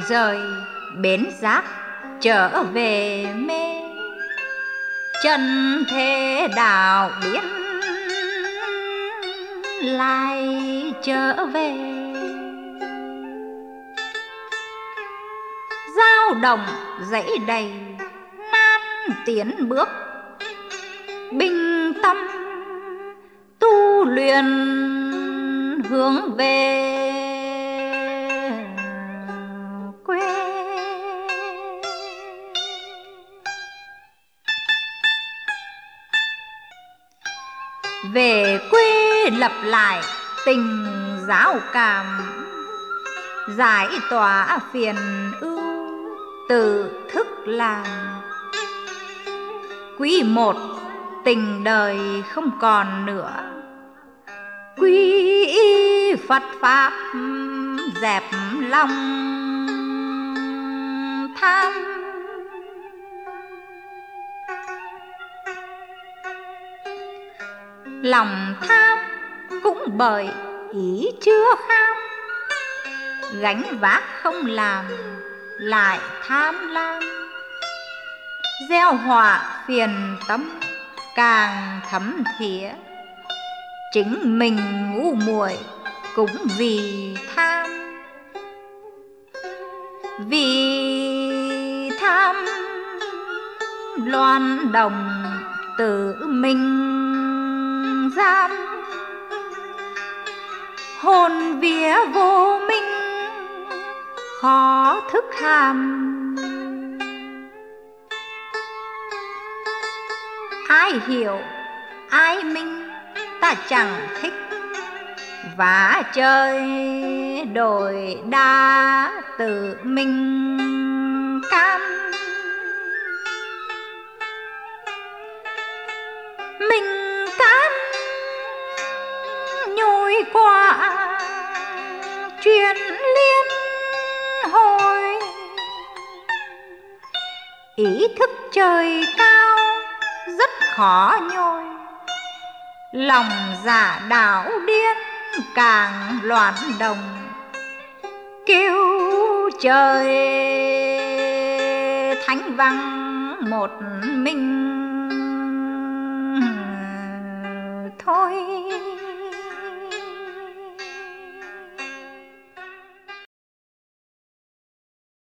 rời bến giác trở về mê, chân thế đạo biến lại trở về. Dao động dãy đầy nan tiến bước, bình tâm tu luyện hướng về quê. Về quê lập lại tình giáo cảm, giải tỏa phiền ưu tự thức làm. Quý một tình đời không còn nữa, quy y Phật pháp dẹp lòng tham. Lòng tham cũng bởi ý chưa kham, gánh vác không làm lại tham lam, gieo họa phiền tâm càng thấm thía. Chính mình ngu muội cũng vì tham, vì tham loan đồng tự mình giam. Hồn vía vô minh khó thức hàm, ai hiểu ai minh ta chẳng thích. Vá chơi đổi đa tự mình cam, mình cam nhồi quả truyền liên hồi. Ý thức trời cao rất khó nhồi, lòng giả đảo điên càng loạn đồng. Kêu trời thánh vắng một mình thôi.